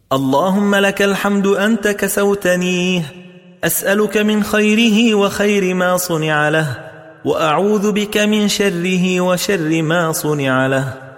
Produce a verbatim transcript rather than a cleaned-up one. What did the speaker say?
اللهم لك الحمد أنت كسوتنيه، أسألك من خيره وخير ما صنع له، وأعوذ بك من شره وشر ما صنع له.